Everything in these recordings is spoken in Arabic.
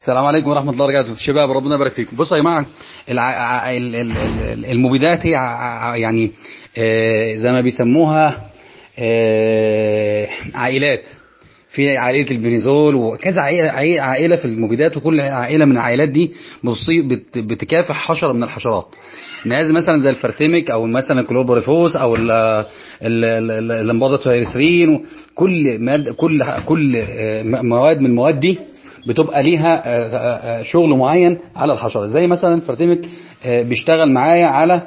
السلام عليكم ورحمة الله وبركاته. شباب ربنا يبارك فيكم. بصوا يا جماعة، المبيدات هي يعني زي ما بيسموها عائلات. في عائلة البنزول وكذا عائلة في المبيدات، وكل عائلة من العائلات دي بتكافح حشرة من الحشرات. ناس مثلا زي الفرتمك او مثلا الكلوبوريفوس او اللمبادا سويرسرين، كل مواد من المواد دي بتبقى ليها شغل معين على الحشرة. زي مثلا فرتمك بيشتغل معايا على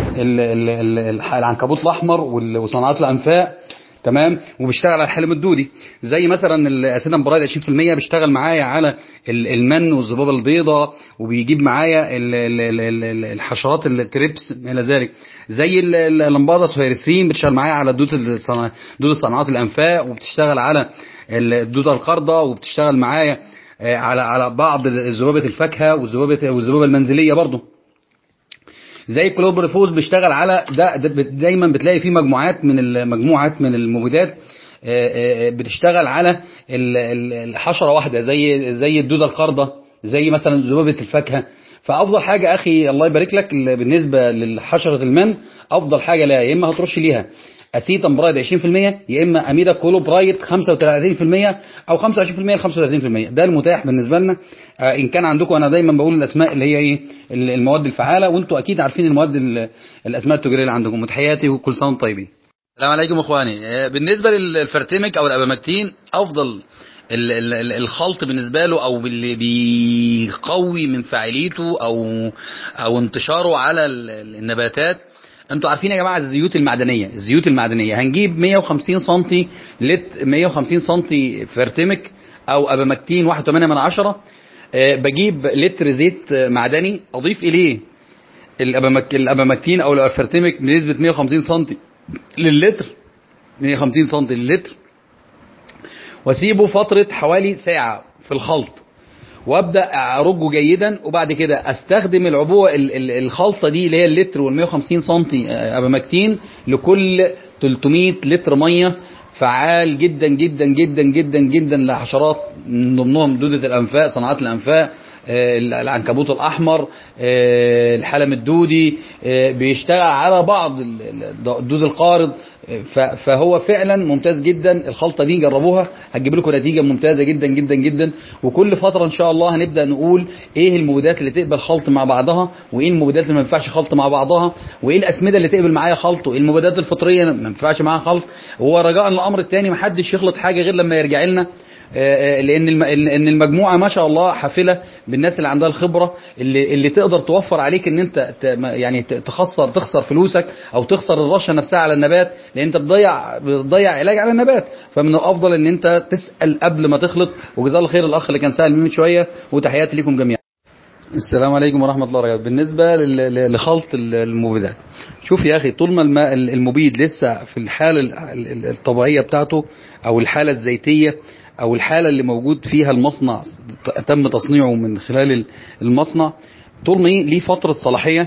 العنكبوت الاحمر وصناعات الانفاق، تمام، وبيشتغل على الحلم الدودي. زي مثلا الاسيدام برايد 20% بيشتغل معايا على المن والذبابه البيضاء، وبيجيب معايا الحشرات التريبس الى ذلك. زي اللمبادا سويرسين بتشتغل معايا على دود صناعات الانفاق، وبتشتغل على الدوده القرده، وبتشتغل معايا على بعض ذبابه الفاكهه والذبابه المنزليه برضه. زي كلوبريفوز بيشتغل على دايما بتلاقي فيه مجموعات من المبيدات بتشتغل على الحشره واحده، زي الدوده القارده، زي مثلا ذبابه الفاكهه. فافضل حاجه اخي الله يبارك لك بالنسبه للحشره المن، افضل حاجه لها يا اما هترش ليها اسيتام برايد 20%، يا اما اميدا كولوبرايد 35% او 25% ل 35%. ده المتاح بالنسبه لنا. ان كان عندكم، انا دايما بقول الاسماء اللي هي ايه المواد الفعاله، وانتم اكيد عارفين الاسماء التجاريه اللي عندكم. متحياتي وكل سنه وانتم طيبين. السلام عليكم اخواني. بالنسبه للفرتمك او الابامكتين، افضل الخلط بالنسبه له او اللي بيقوي من فاعليته او انتشاره على النباتات. انتوا عارفين يا جماعه الزيوت المعدنيه هنجيب 150 سم 150 سم فرتمك او ابامكتين 1.8، بجيب لتر زيت معدني، اضيف اليه الابامكتين او الفرتمك بنسبه 150 سم للتر، 150 سم للتر، واسيبه فتره حوالي ساعه في الخلط، وابدا ارجه جيدا. وبعد كده استخدم العبوه الخلطه دي اللي هي اللتر وال 150 سم ابامكتين لكل 300 لتر ميه. فعال جدا جدا جدا جدا جدا لحشرات، من ضمنهم دوده الانفاق، صناعات الانفاق، العنكبوت الاحمر، الحلم الدودي، بيشتغل على بعض الدود القارض. فهو فعلا ممتاز جدا. الخلطه دي جربوها هتجيب لكم نتيجه ممتازه جدا جدا جدا. وكل فتره ان شاء الله هنبدا نقول ايه المبيدات اللي تقبل خلط مع بعضها، وايه المبيدات اللي ما ينفعش خلط مع بعضها، وايه الاسمده اللي تقبل معايا خلط، وايه المبيدات الفطريه ما ينفعش معاها خلط. وهو رجاء الامر الثاني ما حدش يخلط حاجه غير لما يرجع لنا، لان المجموعه ما شاء الله حافله بالناس اللي عندها الخبره، اللي تقدر توفر عليك ان انت يعني تخسر فلوسك او تخسر الرشه نفسها على النبات، لان انت بتضيع علاج على النبات. فمن الافضل ان انت تسال قبل ما تخلط. وجزاه الله خير الاخ اللي كان سال من شويه، وتحياتي لكم جميعا. السلام عليكم ورحمه الله وبركاته. بالنسبه لخلط المبيدات، شوف يا اخي، طول ما المبيد لسه في الحاله الطبيعيه بتاعته او الحاله الزيتيه او الحالة اللي موجود فيها المصنع، تم تصنيعه من خلال المصنع، طول ما ليه فترة صلاحية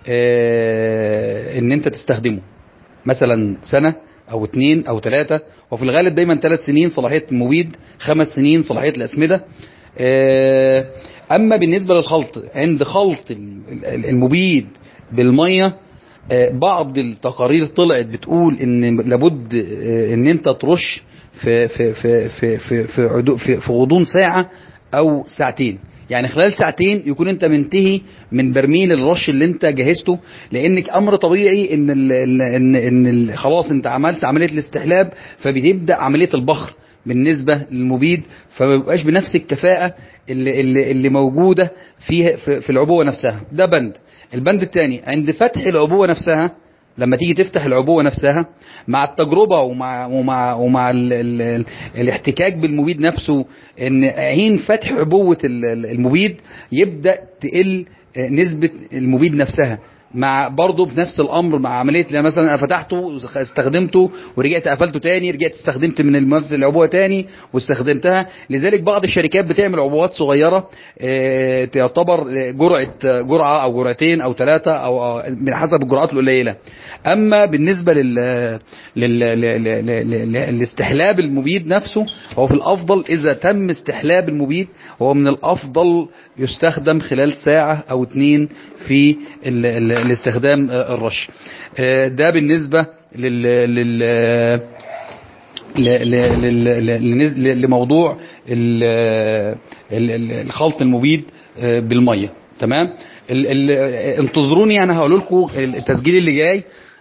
ان انت تستخدمه، مثلا سنة او 2 أو 3، وفي الغالب دايما 3 سنين صلاحية المبيد، 5 سنين صلاحية الاسمدة. اما بالنسبة للخلط، عند خلط المبيد بالمية، بعض التقارير طلعت بتقول ان لابد ان انت ترش في غضون ساعة او ساعتين. يعني خلال ساعتين يكون انت منتهي من برميل الرش اللي انت جهزته، لانك امر طبيعي ان خلاص انت عملت عملية الاستحلاب، فبتبدأ عملية البخر بالنسبة للمبيد، فما بيبقاش بنفس الكفاءة اللي موجودة في العبوة نفسها. ده بند. البند الثاني، عند فتح العبوة نفسها، لما تيجي تفتح العبوة نفسها مع التجربة ومع الاحتكاك بالمبيد نفسه، ان حين فتح عبوة المبيد يبدأ تقل نسبة المبيد نفسها مع برضه في نفس الامر مع عمليه لما مثلا انا فتحته استخدمته ورجعت قفلته تاني، رجعت استخدمت من نفس العبوه تاني واستخدمتها. لذلك بعض الشركات بتعمل عبوات صغيره تعتبر جرعه او جرعتين او ثلاثه او من حسب الجرعات القليله. اما بالنسبه للاستحلاب المبيد نفسه، هو في الافضل اذا تم استحلاب المبيد هو من الافضل يستخدم خلال ساعه او 2 في الاستخدام الرش. ده بالنسبه لموضوع الخلط المبيد بالميه. تمام. انتظروني، انا هقول لكم التسجيل اللي جاي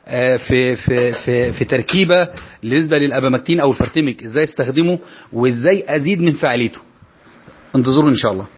في تركيبه بالنسبه للابامكتين او الفرتمك ازاي استخدمه وازاي ازيد من فعاليته. انتظروني ان شاء الله.